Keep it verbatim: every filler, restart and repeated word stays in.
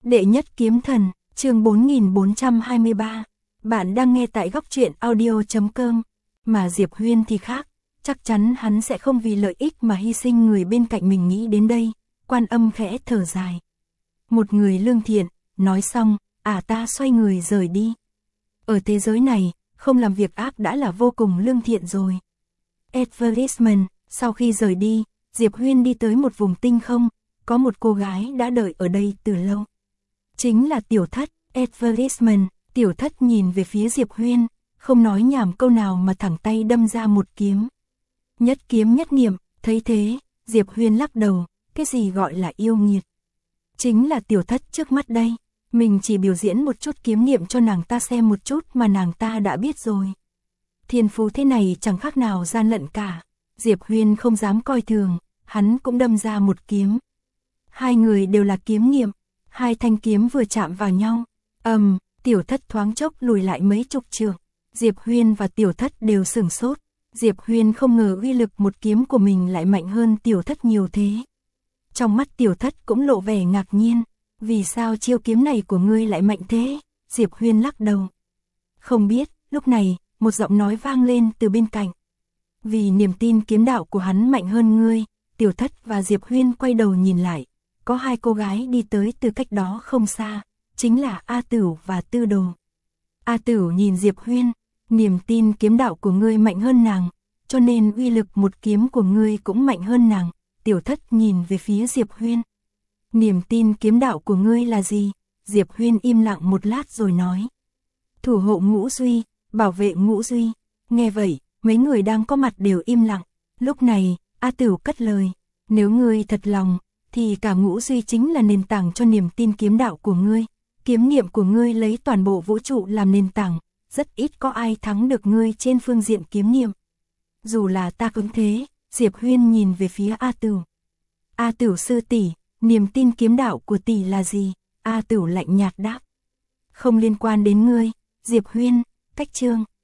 Đệ nhất kiếm thần, chương bốn nghìn bốn trăm hai mươi ba. Bạn đang nghe tại góc truyện audio chấm com. Mà Diệp Huyên thì khác, chắc chắn hắn sẽ không vì lợi ích mà hy sinh người bên cạnh mình. Nghĩ đến đây, Quan Âm khẽ thở dài. Một người lương thiện, nói xong, à ta xoay người rời đi. Ở thế giới này, không làm việc ác đã là vô cùng lương thiện rồi. Advertisement, sau khi rời đi, Diệp Huyên đi tới một vùng tinh không, có một cô gái đã đợi ở đây từ lâu. Chính là Tiểu Thất. Advertisement, Tiểu Thất nhìn về phía Diệp Huyên, không nói nhảm câu nào mà thẳng tay đâm ra một kiếm. Nhất kiếm nhất niệm, thấy thế, Diệp Huyên lắc đầu, cái gì gọi là yêu nghiệt. Chính là Tiểu Thất trước mắt đây, mình chỉ biểu diễn một chút kiếm niệm cho nàng ta xem một chút mà nàng ta đã biết rồi. Thiên phú thế này chẳng khác nào gian lận cả. Diệp Huyên không dám coi thường, hắn cũng đâm ra một kiếm. Hai người đều là kiếm niệm, hai thanh kiếm vừa chạm vào nhau, ầm, um, Tiểu Thất thoáng chốc lùi lại mấy chục trượng. Diệp Huyên và Tiểu Thất đều sửng sốt. Diệp Huyên không ngờ uy lực một kiếm của mình lại mạnh hơn Tiểu Thất nhiều thế. Trong mắt Tiểu Thất cũng lộ vẻ ngạc nhiên, vì sao chiêu kiếm này của ngươi lại mạnh thế? Diệp Huyên lắc đầu. Không biết. Lúc này, một giọng nói vang lên từ bên cạnh. Vì niềm tin kiếm đạo của hắn mạnh hơn ngươi. Tiểu Thất và Diệp Huyên quay đầu nhìn lại, có hai cô gái đi tới từ cách đó không xa, chính là A Tửu và Tư Đồ. A Tửu nhìn Diệp Huyên, niềm tin kiếm đạo của ngươi mạnh hơn nàng, cho nên uy lực một kiếm của ngươi cũng mạnh hơn nàng. Tiểu Thất nhìn về phía Diệp Huyên. Niềm tin kiếm đạo của ngươi là gì? Diệp Huyên im lặng một lát rồi nói. Thủ hộ Ngũ Duy, bảo vệ Ngũ Duy. Nghe vậy, mấy người đang có mặt đều im lặng. Lúc này, A Tửu cất lời. Nếu ngươi thật lòng, thì cả Ngũ Duy chính là nền tảng cho niềm tin kiếm đạo của ngươi. Kiếm niệm của ngươi lấy toàn bộ vũ trụ làm nền tảng, rất ít có ai thắng được ngươi trên phương diện kiếm niệm. Dù là ta cũng thế. Diệp Huyên nhìn về phía A Tửu. A Tửu sư tỷ, niềm tin kiếm đạo của tỷ là gì? A Tửu lạnh nhạt đáp. Không liên quan đến ngươi. Diệp Huyên, cách chương.